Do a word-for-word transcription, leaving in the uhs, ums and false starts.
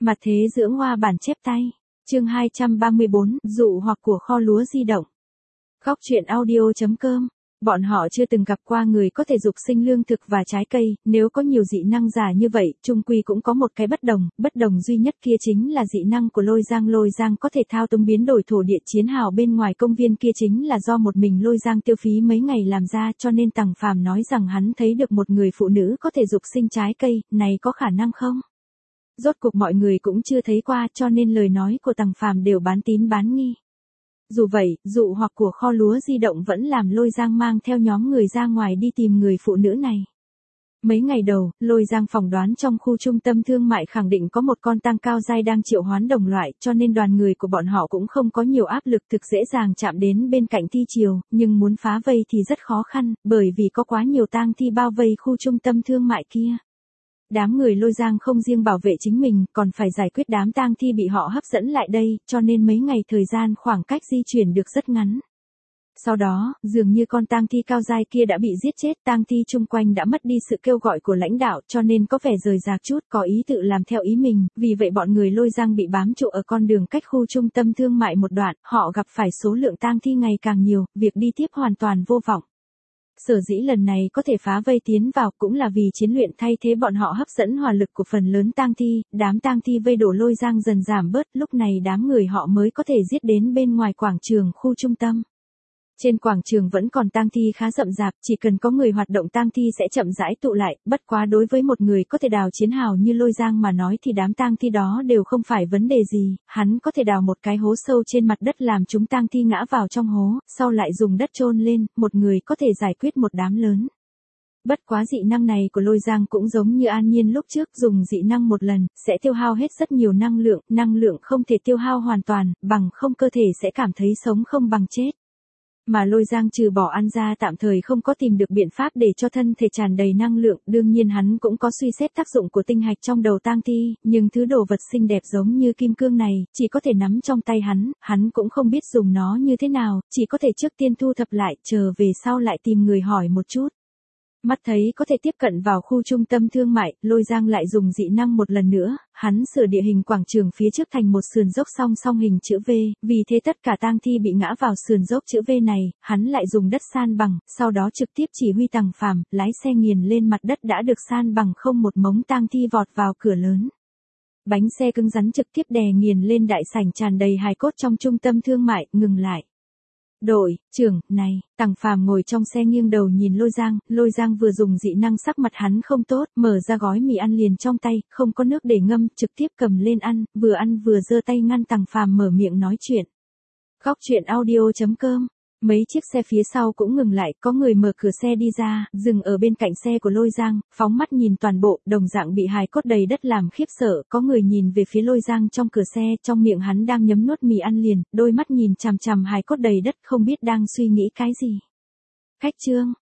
Mặt thế dưỡng hoa bản chép tay. Chương hai trăm ba mươi bốn, dụ hoặc của kho lúa di động. Góc truyện audio chấm com. Bọn họ chưa từng gặp qua người có thể dục sinh lương thực và trái cây, nếu có nhiều dị năng giả như vậy, chung quy cũng có một cái bất đồng, bất đồng duy nhất kia chính là dị năng của Lôi Giang. Lôi Giang có thể thao túng biến đổi thổ địa chiến hào bên ngoài công viên kia chính là do một mình Lôi Giang tiêu phí mấy ngày làm ra, cho nên Tằng Phàm nói rằng hắn thấy được một người phụ nữ có thể dục sinh trái cây, này có khả năng không? Rốt cuộc mọi người cũng chưa thấy qua, cho nên lời nói của Tằng Phàm đều bán tín bán nghi. Dù vậy, dụ hoặc của kho lúa di động vẫn làm Lôi Giang mang theo nhóm người ra ngoài đi tìm người phụ nữ này. Mấy ngày đầu, Lôi Giang phỏng đoán trong khu trung tâm thương mại khẳng định có một con tăng cao giai đang triệu hoán đồng loại, cho nên đoàn người của bọn họ cũng không có nhiều áp lực, thực dễ dàng chạm đến bên cạnh thi triều, nhưng muốn phá vây thì rất khó khăn, bởi vì có quá nhiều tang thi bao vây khu trung tâm thương mại kia. Đám người Lôi Giang không riêng bảo vệ chính mình, còn phải giải quyết đám tang thi bị họ hấp dẫn lại đây, cho nên mấy ngày thời gian khoảng cách di chuyển được rất ngắn. Sau đó, dường như con tang thi cao giai kia đã bị giết chết, tang thi chung quanh đã mất đi sự kêu gọi của lãnh đạo, cho nên có vẻ rời rạc chút, có ý tự làm theo ý mình, vì vậy bọn người Lôi Giang bị bám trụ ở con đường cách khu trung tâm thương mại một đoạn, họ gặp phải số lượng tang thi ngày càng nhiều, việc đi tiếp hoàn toàn vô vọng. Sở dĩ lần này có thể phá vây tiến vào cũng là vì chiến luyện thay thế bọn họ hấp dẫn hỏa lực của phần lớn tang thi, đám tang thi vây đổ Lôi Giang dần giảm bớt, lúc này đám người họ mới có thể giết đến bên ngoài quảng trường khu trung tâm. Trên quảng trường vẫn còn tang thi khá rậm rạp, chỉ cần có người hoạt động tang thi sẽ chậm rãi tụ lại, bất quá đối với một người có thể đào chiến hào như Lôi Giang mà nói thì đám tang thi đó đều không phải vấn đề gì, hắn có thể đào một cái hố sâu trên mặt đất làm chúng tang thi ngã vào trong hố, sau lại dùng đất chôn lên, một người có thể giải quyết một đám lớn. Bất quá dị năng này của Lôi Giang cũng giống như An Nhiên lúc trước, dùng dị năng một lần, sẽ tiêu hao hết rất nhiều năng lượng, năng lượng không thể tiêu hao hoàn toàn, bằng không cơ thể sẽ cảm thấy sống không bằng chết. Mà Lôi Giang trừ bỏ ăn ra tạm thời không có tìm được biện pháp để cho thân thể tràn đầy năng lượng, đương nhiên hắn cũng có suy xét tác dụng của tinh hạch trong đầu tang thi, nhưng thứ đồ vật xinh đẹp giống như kim cương này, chỉ có thể nắm trong tay hắn, hắn cũng không biết dùng nó như thế nào, chỉ có thể trước tiên thu thập lại, chờ về sau lại tìm người hỏi một chút. Mắt thấy có thể tiếp cận vào khu trung tâm thương mại, Lôi Giang lại dùng dị năng một lần nữa, hắn sửa địa hình quảng trường phía trước thành một sườn dốc song song hình chữ V, vì thế tất cả tang thi bị ngã vào sườn dốc chữ V này, hắn lại dùng đất san bằng, sau đó trực tiếp chỉ huy Tằng Phàm, lái xe nghiền lên mặt đất đã được san bằng không một mống tang thi vọt vào cửa lớn. Bánh xe cứng rắn trực tiếp đè nghiền lên đại sảnh tràn đầy hài cốt trong trung tâm thương mại, ngừng lại. Đội trưởng, này, Tằng Phàm ngồi trong xe nghiêng đầu nhìn Lôi Giang, Lôi Giang vừa dùng dị năng sắc mặt hắn không tốt, mở ra gói mì ăn liền trong tay, không có nước để ngâm, trực tiếp cầm lên ăn, vừa ăn vừa giơ tay ngăn Tằng Phàm mở miệng nói chuyện. Góc truyện audio chấm com. Mấy chiếc xe phía sau cũng ngừng lại, có người mở cửa xe đi ra, dừng ở bên cạnh xe của Lôi Giang, phóng mắt nhìn toàn bộ, đồng dạng bị hài cốt đầy đất làm khiếp sợ, có người nhìn về phía Lôi Giang trong cửa xe, trong miệng hắn đang nhấm nuốt mì ăn liền, đôi mắt nhìn chằm chằm hài cốt đầy đất không biết đang suy nghĩ cái gì. Khách trương,